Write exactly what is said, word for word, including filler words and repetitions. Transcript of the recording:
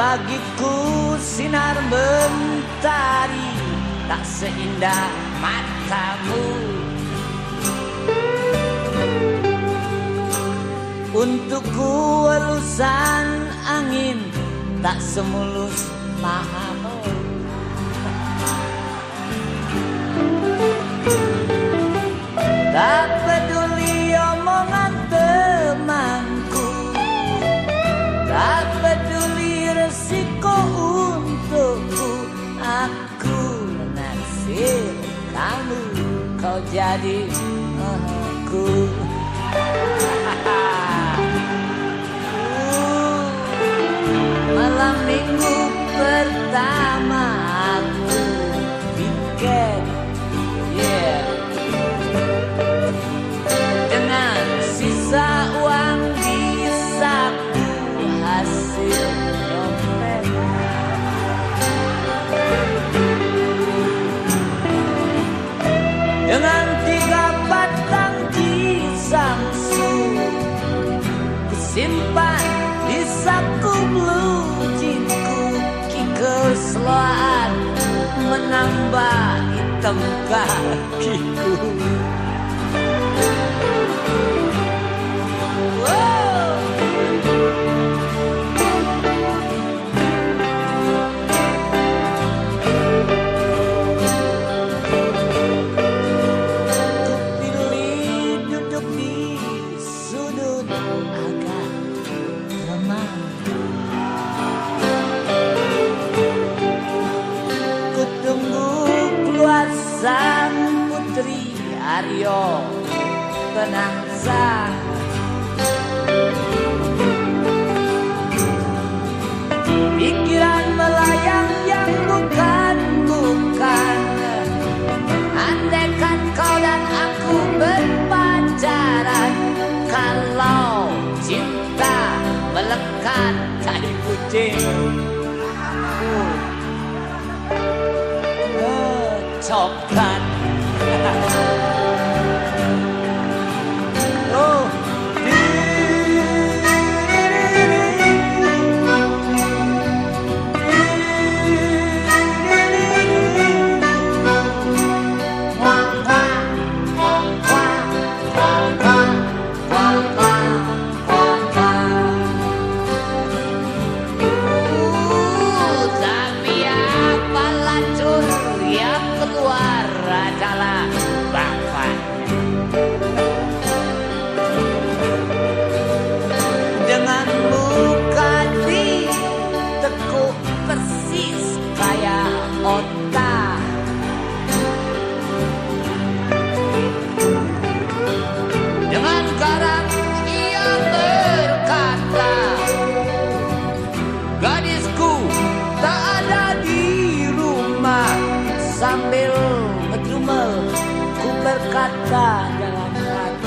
Bagiku sinar mentari tak seindah matamu. Untukku elusan angin tak semulus pahamu. Tak peduli omongan temanku, tak peduli resiko untukku. Aku naksir kamu, kau jadi aku. Malam minggu pertama aku piket, yeah, dengan sisa uang di saku hasil nyopet. Dengan tiga batang kisangsu kusimpan di saku blue jeansku. Kikeslawan menambah hitam kakiku. Sang putri Aryo Penangsa, pikiran melayang yang bukan-bukan. Andaikan kau dan aku berpacaran, kalau cinta melekat tai kucing. Coklat. Oh. Adalah bapak dengan muka ditekuk persis kayak otak. Dengan garang ia berkata, gadisku tak ada di rumah. Sambil ngedumel ku berkata dalam hati,